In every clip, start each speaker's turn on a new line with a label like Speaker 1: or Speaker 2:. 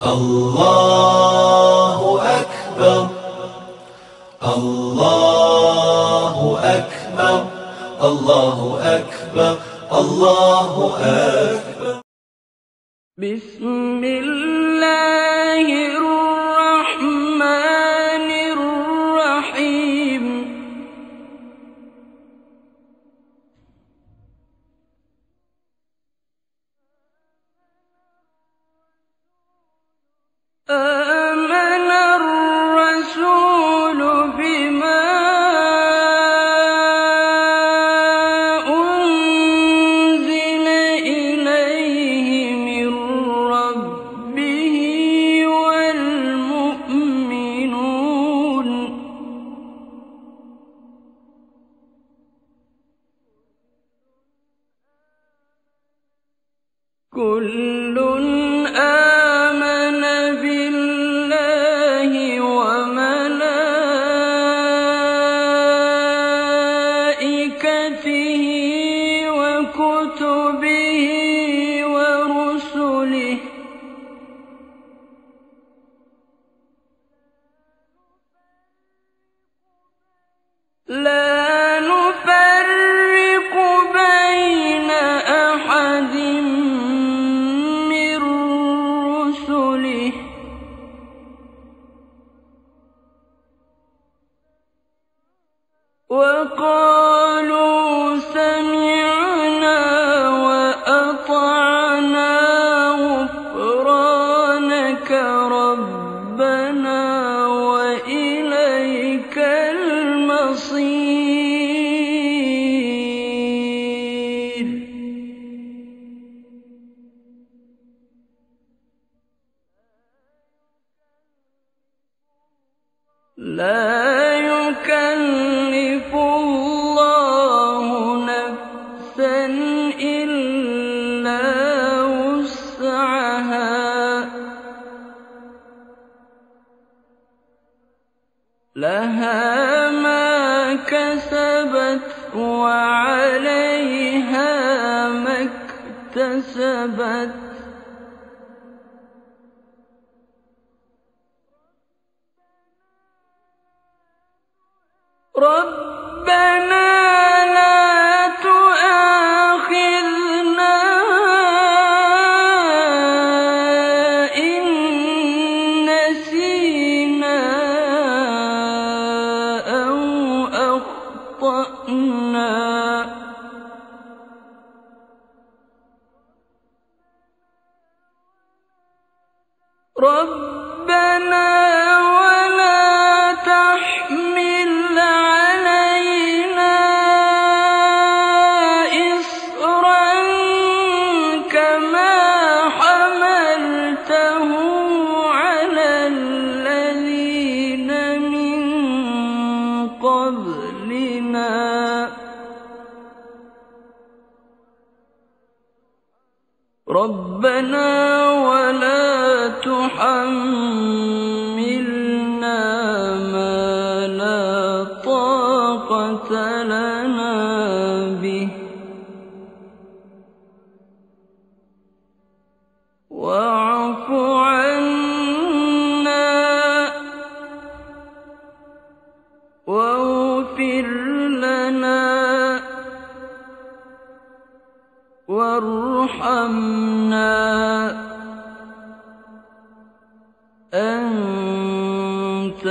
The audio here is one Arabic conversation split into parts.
Speaker 1: الله أكبر، الله أكبر، الله أكبر، الله أكبر.
Speaker 2: بسم الله الرحمن الرحيم. آمن الرسول بما أنزل إليه من ربه والمؤمنون كل آمن بالله وملائكته وكتبه ورسله لا نفرق بين أحد من رسله وقالوا سمعنا وأطعنا غفرانك ربنا وإليك المصير. لا يكلف الله نفسا إلا وسعها لها ما كسبت وعليها ما اكتسبت. ربنا لا تؤاخذنا إن نسينا أو أخطأنا. ربنا ولا تحمل علينا إصرا كما حملته على الذين من قبلنا. ربنا ولا تحملنا ما لا طاقة لنا به واعف عنا واغفر لنا وارحمنا أنت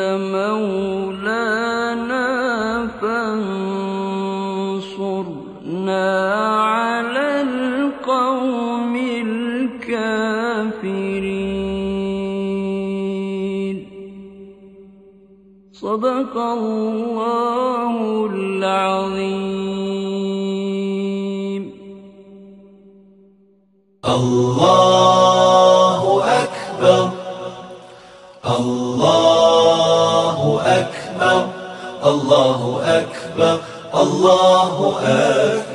Speaker 2: مولانا فانصرنا على القوم الكافرين. صدق الله العظيم.
Speaker 1: الله أكبر، الله أكبر، الله أكبر، الله أكبر.